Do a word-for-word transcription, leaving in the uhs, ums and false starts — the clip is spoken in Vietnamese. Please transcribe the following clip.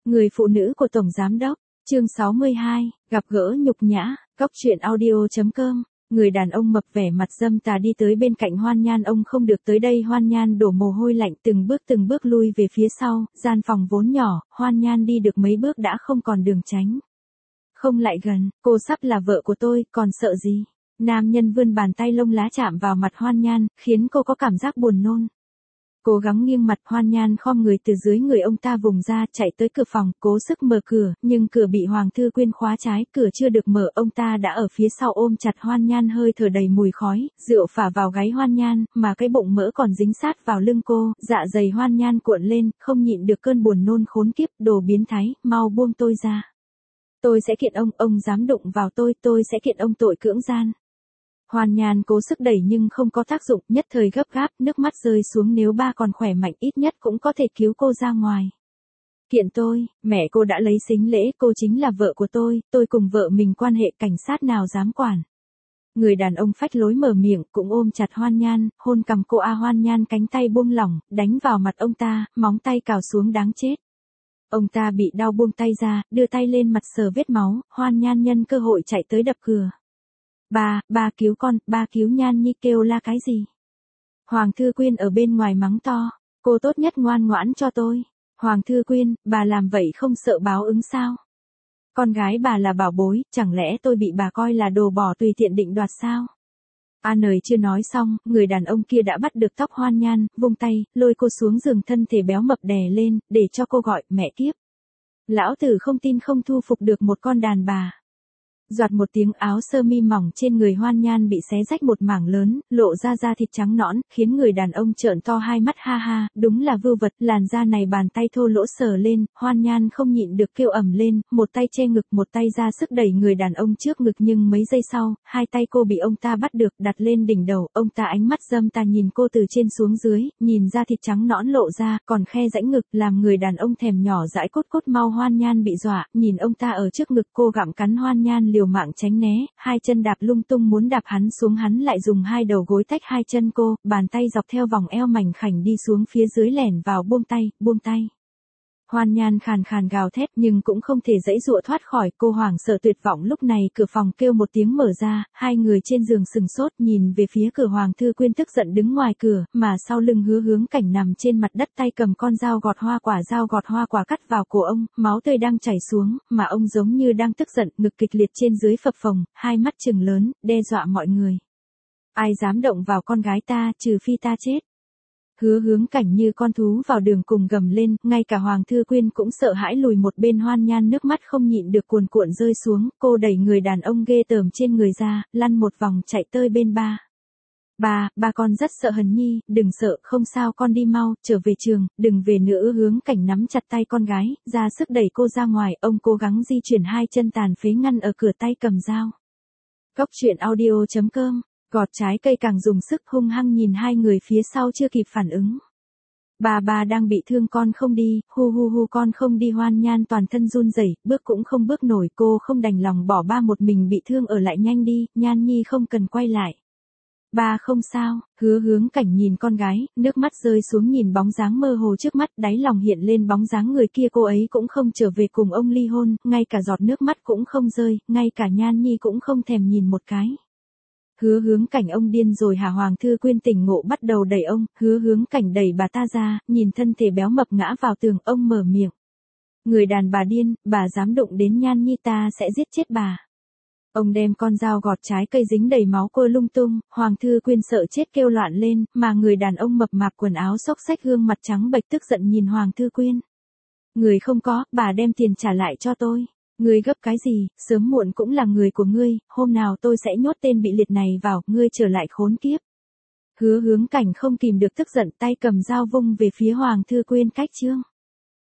Người phụ nữ của Tổng Giám Đốc, chương sáu mươi hai, gặp gỡ nhục nhã, góc truyện audio.com. Người đàn ông mập vẻ mặt dâm tà đi tới bên cạnh Hoan Nhan, ông không được tới đây. Hoan Nhan đổ mồ hôi lạnh, từng bước từng bước lui về phía sau, gian phòng vốn nhỏ, Hoan Nhan đi được mấy bước đã không còn đường tránh. Không lại gần, cô sắp là vợ của tôi, còn sợ gì? Nam nhân vươn bàn tay lông lá chạm vào mặt Hoan Nhan, khiến cô có cảm giác buồn nôn. Cố gắng nghiêng mặt, Hoan Nhan khom người từ dưới người ông ta vùng ra, chạy tới cửa phòng, cố sức mở cửa, nhưng cửa bị Hoàng Thư Quyên khóa trái, cửa chưa được mở, ông ta đã ở phía sau ôm chặt Hoan Nhan, hơi thở đầy mùi khói, rượu phả vào gáy Hoan Nhan, mà cái bụng mỡ còn dính sát vào lưng cô, dạ dày Hoan Nhan cuộn lên, không nhịn được cơn buồn nôn khốn kiếp, đồ biến thái, mau buông tôi ra. Tôi sẽ kiện ông, ông dám đụng vào tôi, tôi sẽ kiện ông tội cưỡng gian. Hoan Nhan cố sức đẩy nhưng không có tác dụng, nhất thời gấp gáp, nước mắt rơi xuống, nếu ba còn khỏe mạnh ít nhất cũng có thể cứu cô ra ngoài. Kiện tôi, mẹ cô đã lấy sính lễ, cô chính là vợ của tôi, tôi cùng vợ mình quan hệ, cảnh sát nào dám quản. Người đàn ông phách lối mở miệng, cũng ôm chặt Hoan Nhan, hôn cằm cô. A Hoan Nhan cánh tay buông lỏng, đánh vào mặt ông ta, móng tay cào xuống, đáng chết. Ông ta bị đau buông tay ra, đưa tay lên mặt sờ vết máu, Hoan Nhan nhân cơ hội chạy tới đập cửa. Ba, ba cứu con, ba cứu Nhan Nhi. Kêu la cái gì? Hoàng Thư Quyên ở bên ngoài mắng to, cô tốt nhất ngoan ngoãn cho tôi. Hoàng Thư Quyên, bà làm vậy không sợ báo ứng sao? Con gái bà là bảo bối, chẳng lẽ tôi bị bà coi là đồ bỏ tùy tiện định đoạt sao? A nời chưa nói xong, người đàn ông kia đã bắt được tóc Hoan Nhan, vung tay, lôi cô xuống giường, thân thể béo mập đè lên, để cho cô gọi, mẹ kiếp. Lão tử không tin không thu phục được một con đàn bà. Doạt một tiếng, áo sơ mi mỏng trên người Hoan Nhan bị xé rách một mảng lớn, lộ ra da thịt trắng nõn, khiến người đàn ông trợn to hai mắt, ha ha, đúng là vưu vật, làn da này. Bàn tay thô lỗ sờ lên, Hoan Nhan không nhịn được kêu ầm lên, một tay che ngực, một tay ra sức đẩy người đàn ông trước ngực, nhưng mấy giây sau, hai tay cô bị ông ta bắt được, đặt lên đỉnh đầu, ông ta ánh mắt dâm tà nhìn cô từ trên xuống dưới, nhìn da thịt trắng nõn lộ ra, còn khe rãnh ngực, làm người đàn ông thèm nhỏ dãi cốt cốt mau. Hoan Nhan bị dọa, nhìn ông ta ở trước ngực cô gặm cắn, Hoan Nhan liều mạng tránh né, hai chân đạp lung tung muốn đạp hắn xuống, hắn lại dùng hai đầu gối tách hai chân cô, bàn tay dọc theo vòng eo mảnh khảnh đi xuống phía dưới, lẻn vào, buông tay, buông tay. Hoan Nhan khàn khàn gào thét nhưng cũng không thể giãy giụa thoát khỏi, cô hoảng sợ tuyệt vọng. Lúc này cửa phòng kêu một tiếng mở ra, hai người trên giường sừng sốt nhìn về phía cửa. Hoàng Thư Quyên tức giận đứng ngoài cửa, mà sau lưng Hứa Hướng Cảnh nằm trên mặt đất, tay cầm con dao gọt hoa quả, dao gọt hoa quả cắt vào cổ ông, máu tươi đang chảy xuống, mà ông giống như đang tức giận, ngực kịch liệt trên dưới phập phồng, hai mắt trừng lớn, đe dọa mọi người. Ai dám động vào con gái ta, trừ phi ta chết. Hứa Hướng Cảnh như con thú vào đường cùng gầm lên, ngay cả Hoàng Thư Quyên cũng sợ hãi lùi một bên. Hoan Nhan nước mắt không nhịn được cuồn cuộn rơi xuống, cô đẩy người đàn ông ghê tởm trên người ra, lăn một vòng chạy tới bên ba. Ba, ba con rất sợ Hân Nhi, đừng sợ, không sao, con đi mau, trở về trường, đừng về nữa. Hứa Hướng Cảnh nắm chặt tay con gái, ra sức đẩy cô ra ngoài, ông cố gắng di chuyển hai chân tàn phế ngăn ở cửa, tay cầm dao. Góc truyện audio.com. Gọt trái cây càng dùng sức, hung hăng nhìn hai người phía sau chưa kịp phản ứng. Bà bà đang bị thương, con không đi, hu hu hu, con không đi. Hoan Nhan toàn thân run rẩy, bước cũng không bước nổi, cô không đành lòng bỏ ba một mình bị thương, ở lại nhanh đi, Nhan Nhi không cần quay lại. Ba không sao. Hứa Hướng Cảnh nhìn con gái, nước mắt rơi xuống, nhìn bóng dáng mơ hồ trước mắt, đáy lòng hiện lên bóng dáng người kia, cô ấy cũng không trở về cùng ông ly hôn, ngay cả giọt nước mắt cũng không rơi, ngay cả Nhan Nhi cũng không thèm nhìn một cái. Hứa Hướng Cảnh, ông điên rồi hả? Hoàng Thư Quyên tỉnh ngộ bắt đầu đẩy ông, Hứa Hướng Cảnh đẩy bà ta ra, nhìn thân thể béo mập ngã vào tường, ông mở miệng. Người đàn bà điên, bà dám đụng đến Nhan Nhi ta sẽ giết chết bà. Ông đem con dao gọt trái cây dính đầy máu cô lung tung, Hoàng Thư Quyên sợ chết kêu loạn lên, mà người đàn ông mập mạp quần áo xốc xách, gương mặt trắng bệch tức giận nhìn Hoàng Thư Quyên. Người không có, bà đem tiền trả lại cho tôi. Ngươi gấp cái gì, sớm muộn cũng là người của ngươi, hôm nào tôi sẽ nhốt tên bị liệt này vào, ngươi trở lại khốn kiếp. Hứa Hướng Cảnh không kìm được tức giận, tay cầm dao vung về phía Hoàng Thư Quyên, cách chương.